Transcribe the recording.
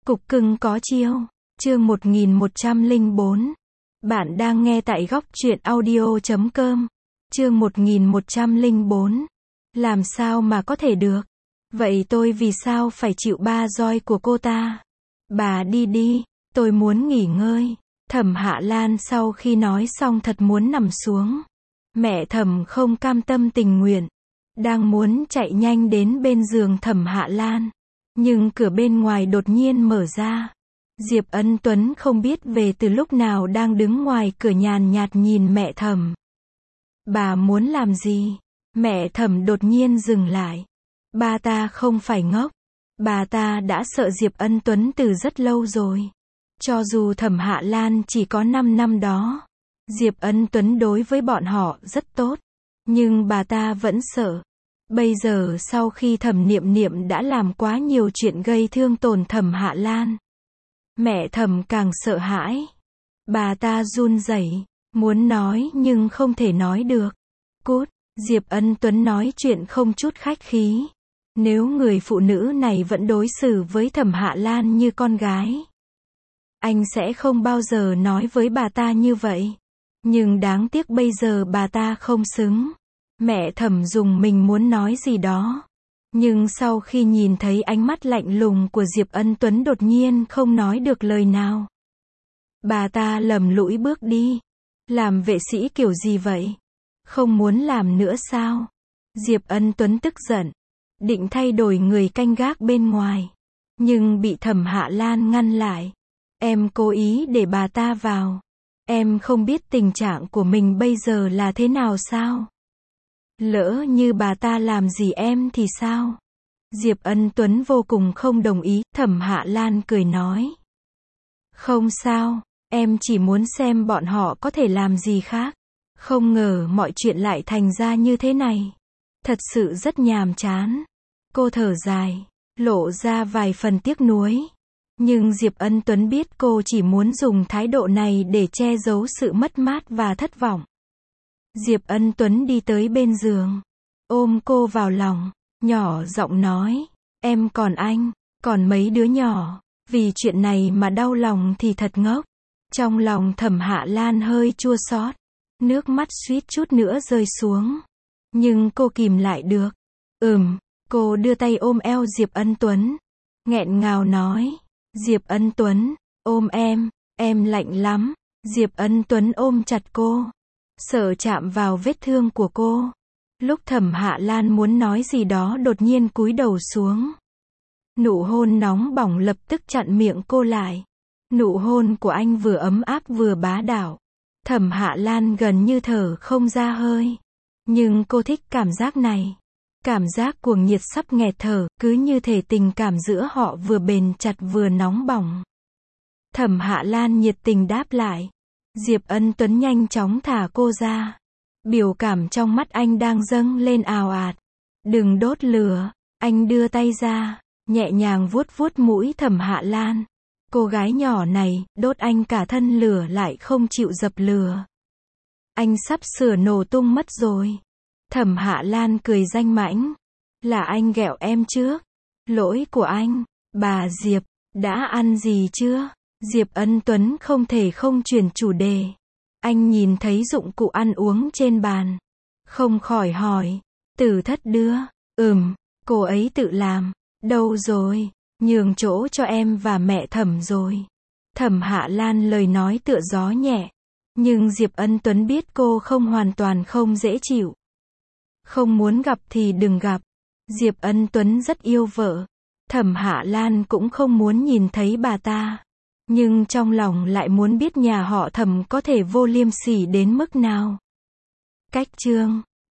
Cục cưng có chiêu. Chương 1104. Bạn đang nghe tại góc truyện audio.com. Chương 1104. Làm sao mà có thể được? Vậy tôi vì sao phải chịu ba roi của cô ta? Bà đi đi, tôi muốn nghỉ ngơi. Thẩm Hạ Lan sau khi nói xong thật muốn nằm xuống. Mẹ Thẩm không cam tâm tình nguyện, đang muốn chạy nhanh đến bên giường Thẩm Hạ Lan. Nhưng cửa bên ngoài đột nhiên mở ra. Diệp Ân Tuấn không biết về từ lúc nào đang đứng ngoài cửa nhàn nhạt nhìn mẹ Thẩm. Bà muốn làm gì? Mẹ Thẩm đột nhiên dừng lại. Ba ta không phải ngốc. Bà ta đã sợ Diệp Ân Tuấn từ rất lâu rồi. Cho dù Thẩm Hạ Lan chỉ có 5 năm đó, Diệp Ân Tuấn đối với bọn họ rất tốt. Nhưng bà ta vẫn sợ. Bây giờ sau khi Thẩm Niệm Niệm đã làm quá nhiều chuyện gây thương tổn Thẩm Hạ Lan, mẹ Thẩm càng sợ hãi. Bà ta run rẩy, muốn nói nhưng không thể nói được. Cút, Diệp Ân Tuấn nói chuyện không chút khách khí. Nếu người phụ nữ này vẫn đối xử với Thẩm Hạ Lan như con gái, anh sẽ không bao giờ nói với bà ta như vậy. Nhưng đáng tiếc bây giờ bà ta không xứng. Mẹ Thẩm dùng mình muốn nói gì đó. Nhưng sau khi nhìn thấy ánh mắt lạnh lùng của Diệp Ân Tuấn đột nhiên không nói được lời nào. Bà ta lầm lũi bước đi. Làm vệ sĩ kiểu gì vậy? Không muốn làm nữa sao? Diệp Ân Tuấn tức giận, định thay đổi người canh gác bên ngoài. Nhưng bị Thẩm Hạ Lan ngăn lại. Em cố ý để bà ta vào. Em không biết tình trạng của mình bây giờ là thế nào sao? Lỡ như bà ta làm gì em thì sao? Diệp Ân Tuấn vô cùng không đồng ý. Thẩm Hạ Lan cười nói. Không sao, em chỉ muốn xem bọn họ có thể làm gì khác. Không ngờ mọi chuyện lại thành ra như thế này. Thật sự rất nhàm chán. Cô thở dài, lộ ra vài phần tiếc nuối. Nhưng Diệp Ân Tuấn biết cô chỉ muốn dùng thái độ này để che giấu sự mất mát và thất vọng. Diệp Ân Tuấn đi tới bên giường, ôm cô vào lòng, nhỏ giọng nói, em còn anh, còn mấy đứa nhỏ, vì chuyện này mà đau lòng thì thật ngốc. Trong lòng Thẩm Hạ Lan hơi chua xót, nước mắt suýt chút nữa rơi xuống. Nhưng cô kìm lại được. Cô đưa tay ôm eo Diệp Ân Tuấn, nghẹn ngào nói, Diệp Ân Tuấn, ôm em lạnh lắm. Diệp Ân Tuấn ôm chặt cô, sợ chạm vào vết thương của cô. Lúc Thẩm Hạ Lan muốn nói gì đó đột nhiên cúi đầu xuống. Nụ hôn nóng bỏng lập tức chặn miệng cô lại. Nụ hôn của anh vừa ấm áp vừa bá đạo. Thẩm Hạ Lan gần như thở không ra hơi. Nhưng cô thích cảm giác này. Cảm giác cuồng nhiệt sắp nghẹt thở, cứ như thể tình cảm giữa họ vừa bền chặt vừa nóng bỏng. Thẩm Hạ Lan nhiệt tình đáp lại. Diệp Ân Tuấn nhanh chóng thả cô ra. Biểu cảm trong mắt anh đang dâng lên ào ạt. Đừng đốt lửa. Anh đưa tay ra, nhẹ nhàng vuốt vuốt mũi Thẩm Hạ Lan. Cô gái nhỏ này, đốt anh cả thân lửa lại không chịu dập lửa. Anh sắp sửa nổ tung mất rồi. Thẩm Hạ Lan cười danh mãnh. Là anh ghẹo em trước. Lỗi của anh. Bà Diệp, đã ăn gì chưa? Diệp Ân Tuấn không thể không chuyển chủ đề. Anh nhìn thấy dụng cụ ăn uống trên bàn, không khỏi hỏi. Tử Thất đưa. Cô ấy tự làm. Đâu rồi? Nhường chỗ cho em và mẹ Thẩm rồi. Thẩm Hạ Lan lời nói tựa gió nhẹ. Nhưng Diệp Ân Tuấn biết cô không hoàn toàn không dễ chịu. Không muốn gặp thì đừng gặp. Diệp Ân Tuấn rất yêu vợ. Thẩm Hạ Lan cũng không muốn nhìn thấy bà ta. Nhưng trong lòng lại muốn biết nhà họ Thẩm có thể vô liêm sỉ đến mức nào. Cách chương